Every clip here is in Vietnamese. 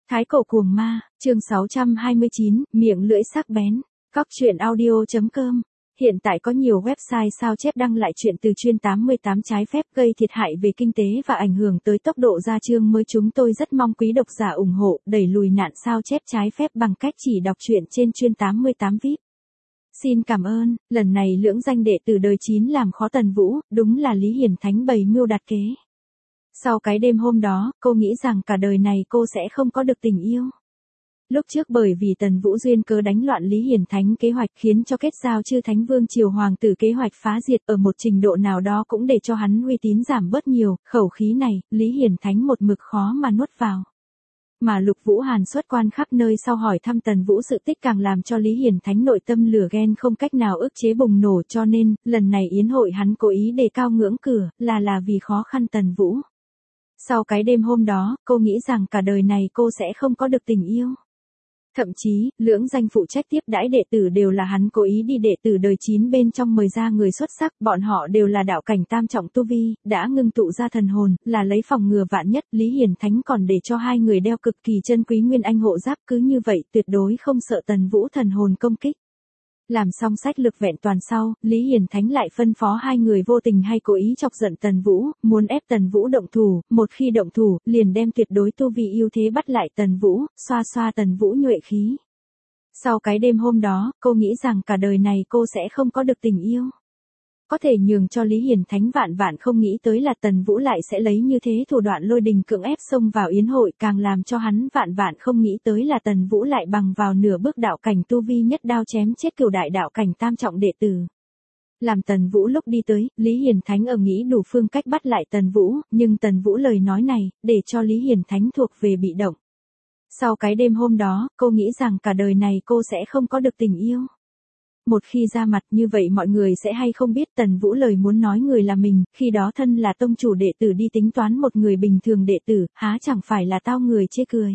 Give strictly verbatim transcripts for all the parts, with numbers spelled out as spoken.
Thái cổ cuồng ma, chương sáu trăm hai mươi chín, miệng lưỡi sắc bén. Cóc truyện audio chấm com. Hiện tại có nhiều website sao chép đăng lại chuyện từ chuyên tám mươi tám trái phép gây thiệt hại về kinh tế và ảnh hưởng tới tốc độ ra chương mới. Chúng tôi rất mong quý độc giả ủng hộ, đẩy lùi nạn sao chép trái phép bằng cách chỉ đọc truyện trên chuyên tám mươi tám víp. Xin cảm ơn, lần này lưỡng danh đệ tử đời chín làm khó Tần Vũ, đúng là Lý Hiển Thánh bày mưu đặt kế. Sau cái đêm hôm đó, cô nghĩ rằng cả đời này cô sẽ không có được tình yêu. Lúc trước bởi vì Tần Vũ duyên cớ đánh loạn Lý Hiển Thánh kế hoạch khiến cho kết giao chư Thánh Vương Triều Hoàng tử kế hoạch phá diệt ở một trình độ nào đó cũng để cho hắn uy tín giảm bớt nhiều, khẩu khí này, Lý Hiển Thánh một mực khó mà nuốt vào. Mà Lục Vũ Hàn xuất quan khắp nơi sau hỏi thăm Tần Vũ sự tích càng làm cho Lý Hiển Thánh nội tâm lửa ghen không cách nào ức chế bùng nổ, cho nên, lần này yến hội hắn cố ý đề cao ngưỡng cửa, là là vì khó khăn Tần Vũ. Sau cái đêm hôm đó, cô nghĩ rằng cả đời này cô sẽ không có được tình yêu. Thậm chí, lưỡng danh phụ trách tiếp đãi đệ tử đều là hắn cố ý đi đệ tử đời chín bên trong mời ra người xuất sắc, bọn họ đều là đạo cảnh tam trọng tu vi, đã ngưng tụ ra thần hồn, là lấy phòng ngừa vạn nhất. Lý Hiển Thánh còn để cho hai người đeo cực kỳ chân quý nguyên anh hộ giáp, cứ như vậy tuyệt đối không sợ Tần Vũ thần hồn công kích. Làm xong sách lực vẹn toàn sau, Lý Hiển Thánh lại phân phó hai người vô tình hay cố ý chọc giận Tần Vũ, muốn ép Tần Vũ động thủ, một khi động thủ, liền đem tuyệt đối tu vi ưu thế bắt lại Tần Vũ, xoa xoa Tần Vũ nhuệ khí. Sau cái đêm hôm đó, cô nghĩ rằng cả đời này cô sẽ không có được tình yêu. Có thể nhường cho Lý Hiển Thánh vạn vạn không nghĩ tới là Tần Vũ lại sẽ lấy như thế thủ đoạn lôi đình cưỡng ép xông vào yến hội, càng làm cho hắn vạn vạn không nghĩ tới là Tần Vũ lại bằng vào nửa bước đạo cảnh tu vi nhất đao chém chết cửu đại đạo cảnh tam trọng đệ tử. Làm Tần Vũ lúc đi tới, Lý Hiển Thánh ở nghĩ đủ phương cách bắt lại Tần Vũ, nhưng Tần Vũ lời nói này, để cho Lý Hiển Thánh thuộc về bị động. Sau cái đêm hôm đó, cô nghĩ rằng cả đời này cô sẽ không có được tình yêu. Một khi ra mặt như vậy mọi người sẽ hay không biết Tần Vũ lời muốn nói người là mình, khi đó thân là tông chủ đệ tử đi tính toán một người bình thường đệ tử, há chẳng phải là tao người chê cười.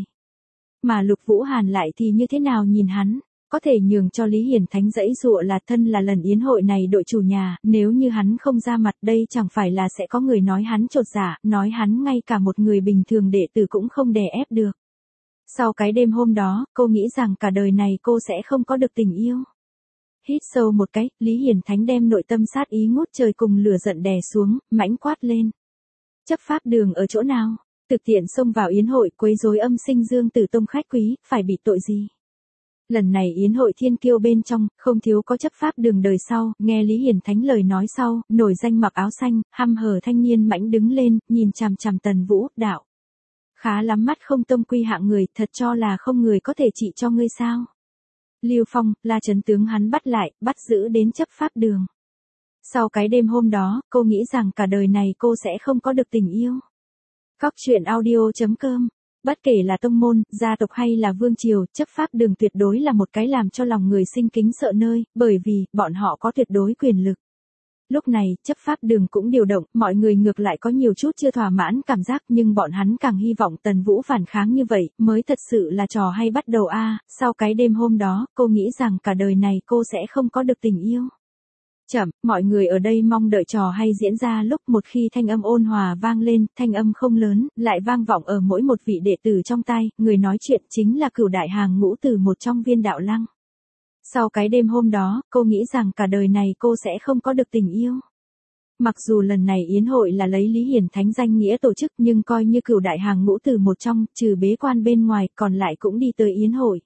Mà Lục Vũ Hàn lại thì như thế nào nhìn hắn, có thể nhường cho Lý Hiển Thánh dãy dụa là thân là lần yến hội này đội chủ nhà, nếu như hắn không ra mặt đây chẳng phải là sẽ có người nói hắn chột dạ, nói hắn ngay cả một người bình thường đệ tử cũng không đè ép được. Sau cái đêm hôm đó, cô nghĩ rằng cả đời này cô sẽ không có được tình yêu. Hít sâu một cái, Lý Hiển Thánh đem nội tâm sát ý ngút trời cùng lửa giận đè xuống, mãnh quát lên. Chấp pháp đường ở chỗ nào? Thực tiện xông vào yến hội quấy rối âm sinh Dương Tử Tông khách quý, phải bị tội gì? Lần này yến hội thiên kiêu bên trong, không thiếu có chấp pháp đường đời sau, nghe Lý Hiển Thánh lời nói sau, nổi danh mặc áo xanh, hăm hở thanh niên mãnh đứng lên, nhìn chằm chằm Tần Vũ, đạo. Khá lắm mắt không tông quy hạng người, thật cho là không người có thể trị cho ngươi sao? Lưu Phong, La Chấn tướng hắn bắt lại, bắt giữ đến chấp pháp đường. Sau cái đêm hôm đó, cô nghĩ rằng cả đời này cô sẽ không có được tình yêu. Cóc truyện audio chấm com. Bất kể là tông môn, gia tộc hay là vương triều, chấp pháp đường tuyệt đối là một cái làm cho lòng người sinh kính sợ nơi, bởi vì, bọn họ có tuyệt đối quyền lực. Lúc này, chấp pháp đường cũng điều động, mọi người ngược lại có nhiều chút chưa thỏa mãn cảm giác, nhưng bọn hắn càng hy vọng Tần Vũ phản kháng như vậy, mới thật sự là trò hay bắt đầu a. À, sau cái đêm hôm đó, cô nghĩ rằng cả đời này cô sẽ không có được tình yêu. Chậm, mọi người ở đây mong đợi trò hay diễn ra lúc một khi thanh âm ôn hòa vang lên, thanh âm không lớn, lại vang vọng ở mỗi một vị đệ tử trong tai, người nói chuyện chính là cửu đại hàng ngũ từ một trong Viên Đạo Lăng. Sau cái đêm hôm đó, cô nghĩ rằng cả đời này cô sẽ không có được tình yêu. Mặc dù lần này yến hội là lấy Lý Hiển Thánh danh nghĩa tổ chức nhưng coi như cửu đại hàng ngũ từ một trong, trừ bế quan bên ngoài, còn lại cũng đi tới yến hội.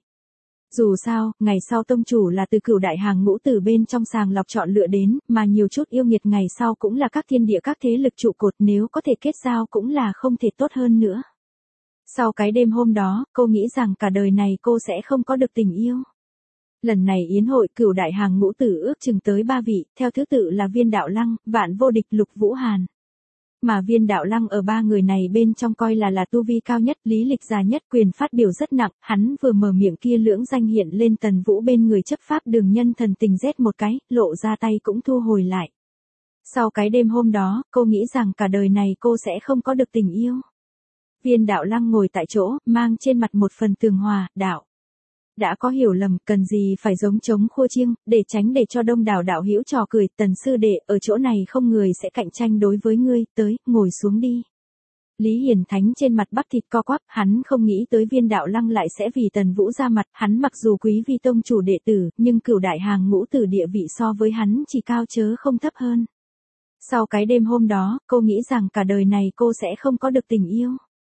Dù sao, ngày sau tông chủ là từ cửu đại hàng ngũ từ bên trong sàng lọc chọn lựa đến, mà nhiều chút yêu nghiệt ngày sau cũng là các thiên địa các thế lực trụ cột, nếu có thể kết giao cũng là không thể tốt hơn nữa. Sau cái đêm hôm đó, cô nghĩ rằng cả đời này cô sẽ không có được tình yêu. Lần này yến hội cửu đại hàng ngũ tử ước chừng tới ba vị, theo thứ tự là Viên Đạo Lăng, Vạn Vô Địch, Lục Vũ Hàn. Mà Viên Đạo Lăng ở ba người này bên trong coi là là tu vi cao nhất, lý lịch già nhất, quyền phát biểu rất nặng, hắn vừa mở miệng kia lưỡng danh hiện lên Tần Vũ bên người chấp pháp đường nhân thần tình rét một cái, lộ ra tay cũng thu hồi lại. Sau cái đêm hôm đó, cô nghĩ rằng cả đời này cô sẽ không có được tình yêu. Viên Đạo Lăng ngồi tại chỗ, mang trên mặt một phần tường hòa, đạo. Đã có hiểu lầm, cần gì phải giống trống khua chiêng, để tránh để cho đông đảo đạo hữu trò cười, Tần sư đệ, ở chỗ này không người sẽ cạnh tranh đối với ngươi, tới, ngồi xuống đi. Lý Hiển Thánh trên mặt bắp thịt co quắp, hắn không nghĩ tới Viên Đạo Lăng lại sẽ vì Tần Vũ ra mặt, hắn mặc dù quý vi tông chủ đệ tử, nhưng cửu đại hàng ngũ tử địa vị so với hắn chỉ cao chớ không thấp hơn. Sau cái đêm hôm đó, cô nghĩ rằng cả đời này cô sẽ không có được tình yêu.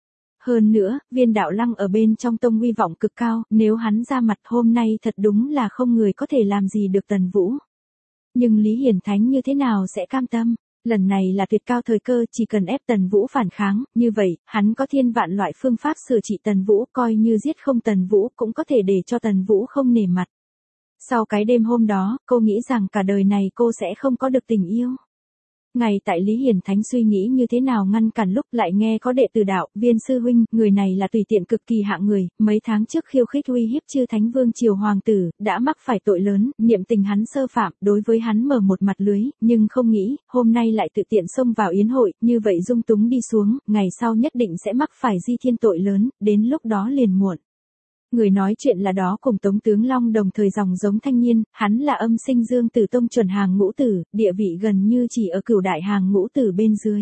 Hơn nữa, Viên Đạo Lăng ở bên trong tông uy vọng cực cao, nếu hắn ra mặt hôm nay thật đúng là không người có thể làm gì được Tần Vũ. Nhưng Lý Hiển Thánh như thế nào sẽ cam tâm? Lần này là tuyệt cao thời cơ, chỉ cần ép Tần Vũ phản kháng, như vậy, hắn có thiên vạn loại phương pháp sửa trị Tần Vũ, coi như giết không Tần Vũ cũng có thể để cho Tần Vũ không nể mặt. Sau cái đêm hôm đó, cô nghĩ rằng cả đời này cô sẽ không có được tình yêu. Ngày tại Lý Hiển Thánh suy nghĩ như thế nào ngăn cản lúc lại nghe có đệ tử đạo, Viên sư huynh, người này là tùy tiện cực kỳ hạng người, mấy tháng trước khiêu khích uy hiếp chư thánh vương triều hoàng tử, đã mắc phải tội lớn, niệm tình hắn sơ phạm, đối với hắn mở một mặt lưới, nhưng không nghĩ, hôm nay lại tự tiện xông vào yến hội, như vậy dung túng đi xuống, ngày sau nhất định sẽ mắc phải di thiên tội lớn, đến lúc đó liền muộn. Người nói chuyện là đó cùng Tống Tướng Long đồng thời dòng giống thanh niên, hắn là âm sinh Dương Tử Tông chuẩn hàng ngũ tử, địa vị gần như chỉ ở cửu đại hàng ngũ tử bên dưới.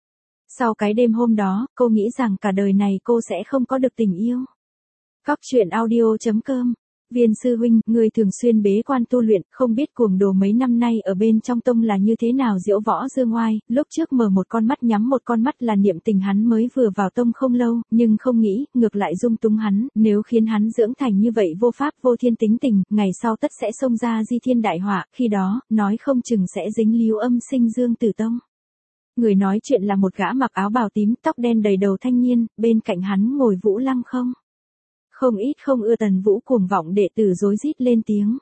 Sau cái đêm hôm đó, cô nghĩ rằng cả đời này cô sẽ không có được tình yêu. Góc truyện audio chấm com. Viên sư huynh, người thường xuyên bế quan tu luyện, không biết cuồng đồ mấy năm nay ở bên trong tông là như thế nào diễu võ dương oai, lúc trước mở một con mắt nhắm một con mắt là niệm tình hắn mới vừa vào tông không lâu, nhưng không nghĩ, ngược lại dung túng hắn, nếu khiến hắn dưỡng thành như vậy vô pháp vô thiên tính tình, ngày sau tất sẽ xông ra di thiên đại họa, khi đó, nói không chừng sẽ dính líu âm sinh Dương Tử Tông. Người nói chuyện là một gã mặc áo bào tím, tóc đen đầy đầu thanh niên, bên cạnh hắn ngồi Vũ Lăng không. Không ít không ưa Tần Vũ cuồng vọng đệ tử rối rít lên tiếng.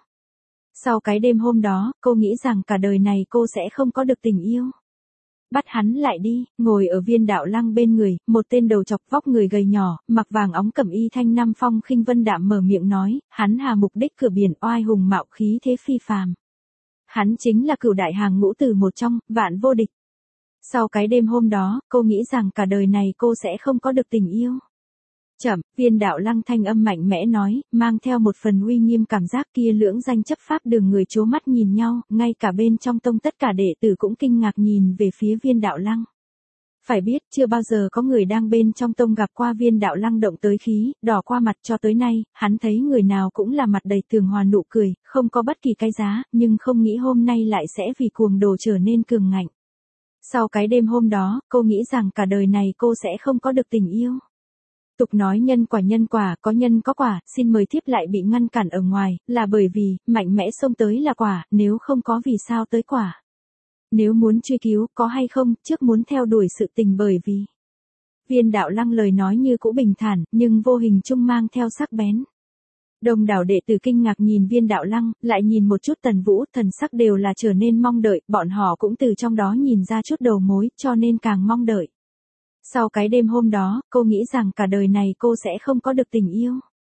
Sau cái đêm hôm đó, cô nghĩ rằng cả đời này cô sẽ không có được tình yêu. Bắt hắn lại đi, ngồi ở Viên Đạo Lăng bên người, một tên đầu chọc vóc người gầy nhỏ, mặc vàng óng cẩm y thanh năm phong khinh vân đạm mở miệng nói, hắn hà mục đích cửa biển oai hùng mạo khí thế phi phàm. Hắn chính là cửu đại hàng ngũ tử một trong, vạn vô địch. Sau cái đêm hôm đó, cô nghĩ rằng cả đời này cô sẽ không có được tình yêu. Chậm, Viên Đạo Lăng thanh âm mạnh mẽ nói, mang theo một phần uy nghiêm cảm giác kia lưỡng danh chấp pháp đường người chố mắt nhìn nhau, ngay cả bên trong tông tất cả đệ tử cũng kinh ngạc nhìn về phía Viên Đạo Lăng. Phải biết, chưa bao giờ có người đang bên trong tông gặp qua Viên Đạo Lăng động tới khí, đỏ qua mặt cho tới nay, hắn thấy người nào cũng là mặt đầy tường hòa nụ cười, không có bất kỳ cái giá, nhưng không nghĩ hôm nay lại sẽ vì cuồng đồ trở nên cường ngạnh. Sau cái đêm hôm đó, cô nghĩ rằng cả đời này cô sẽ không có được tình yêu. Tục nói nhân quả nhân quả, có nhân có quả, xin mời thiếp lại bị ngăn cản ở ngoài, là bởi vì, mạnh mẽ xông tới là quả, nếu không có vì sao tới quả. Nếu muốn truy cứu, có hay không, trước muốn theo đuổi sự tình bởi vì. Viên Đạo Lăng lời nói như cũ bình thản, nhưng vô hình chung mang theo sắc bén. Đông đảo đệ tử kinh ngạc nhìn Viên Đạo Lăng, lại nhìn một chút Tần Vũ, thần sắc đều là trở nên mong đợi, bọn họ cũng từ trong đó nhìn ra chút đầu mối, cho nên càng mong đợi. Sau cái đêm hôm đó, cô nghĩ rằng cả đời này cô sẽ không có được tình yêu.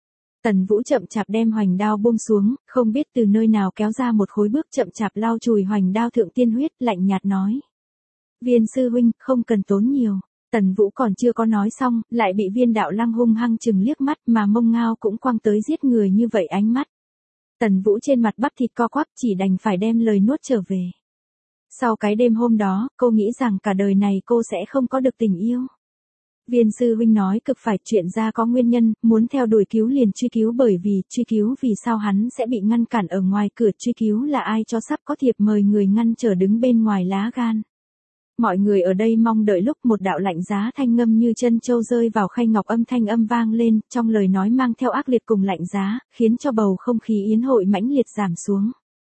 Tần Vũ chậm chạp đem hoành đao buông xuống, không biết từ nơi nào kéo ra một khối bước chậm chạp lau chùi hoành đao thượng tiên huyết, lạnh nhạt nói. Viên sư huynh, không cần tốn nhiều. Tần Vũ còn chưa có nói xong, lại bị Viên Đạo Lăng hung hăng chừng liếc mắt mà mông ngao cũng quăng tới giết người như vậy ánh mắt. Tần Vũ trên mặt bắp thịt co quắp chỉ đành phải đem lời nuốt trở về. Sau cái đêm hôm đó, cô nghĩ rằng cả đời này cô sẽ không có được tình yêu. Viên sư huynh nói cực phải, chuyện ra có nguyên nhân, muốn theo đuổi cứu liền truy cứu bởi vì, truy cứu vì sao hắn sẽ bị ngăn cản ở ngoài cửa, truy cứu là ai cho sắp có thiệp mời người ngăn trở đứng bên ngoài lá gan. Mọi người ở đây mong đợi lúc một đạo lạnh giá thanh ngâm như chân châu rơi vào khay ngọc, âm thanh âm vang lên, trong lời nói mang theo ác liệt cùng lạnh giá, khiến cho bầu không khí yến hội mãnh liệt giảm xuống.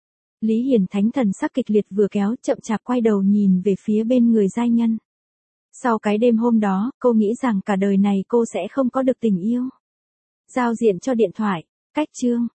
Lý Hiển Thánh thần sắc kịch liệt vừa kéo, chậm chạp quay đầu nhìn về phía bên người giai nhân. Sau cái đêm hôm đó, cô nghĩ rằng cả đời này cô sẽ không có được tình yêu. Giao diện cho điện thoại, cách chương.